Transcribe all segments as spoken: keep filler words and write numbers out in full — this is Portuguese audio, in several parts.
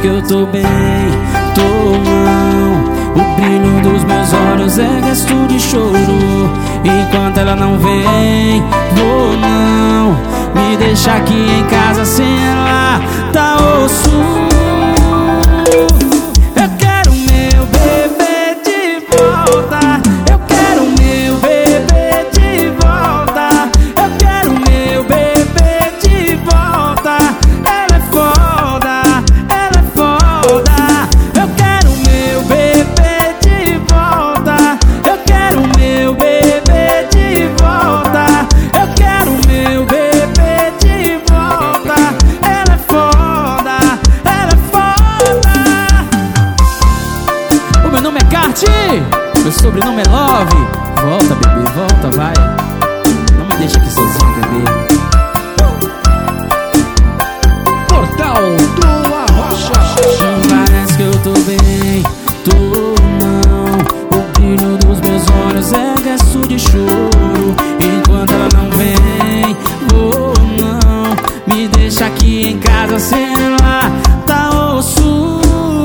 que eu tô bem, tô não. O brilho dos meus olhos é gesto de choro. Enquanto ela não vem, vou não. Me deixa aqui em casa sem ela, tá osso. Eu quero meu bebê de volta. Eu quero meu bebê de volta. Eu quero meu bebê de volta. Ela é foda, ela é foda. Eu quero meu bebê de volta. Eu quero meu bebê de volta. Eu quero meu bebê de volta. Ela é foda, ela é foda. O meu nome é Kart, meu sobrenome é Love. Volta, bebê, volta, vai. Não me deixa aqui sozinho, bebê. Portal do Arrocha. Parece que eu tô bem, tô não. O brilho dos meus olhos é gesto de choro. Enquanto ela não vem, vou não. Me deixa aqui em casa sem ela, tá osso.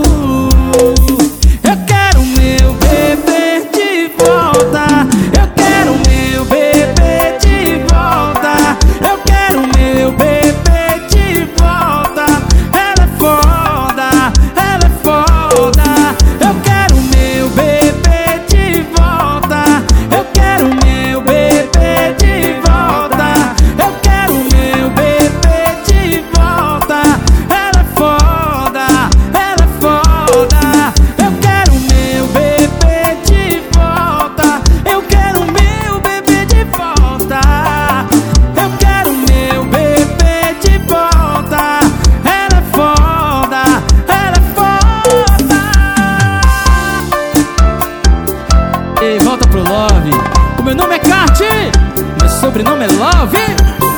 Eu quero meu bebê de volta. Eu quero meu bebê de volta. Eu quero meu bebê de volta. Ela é foda, ela é foda. Eu quero meu bebê de volta. Eu quero meu bebê de volta. Eu quero meu bebê de volta. Ela é foda, ela é foda. Eu quero meu bebê de volta. Eu quero meu bebê de volta. Eu quero meu bebê de volta. Ela é foda, ela é foda. Ei, volta pro Love. O meu nome é Kart, meu sobrenome é Love.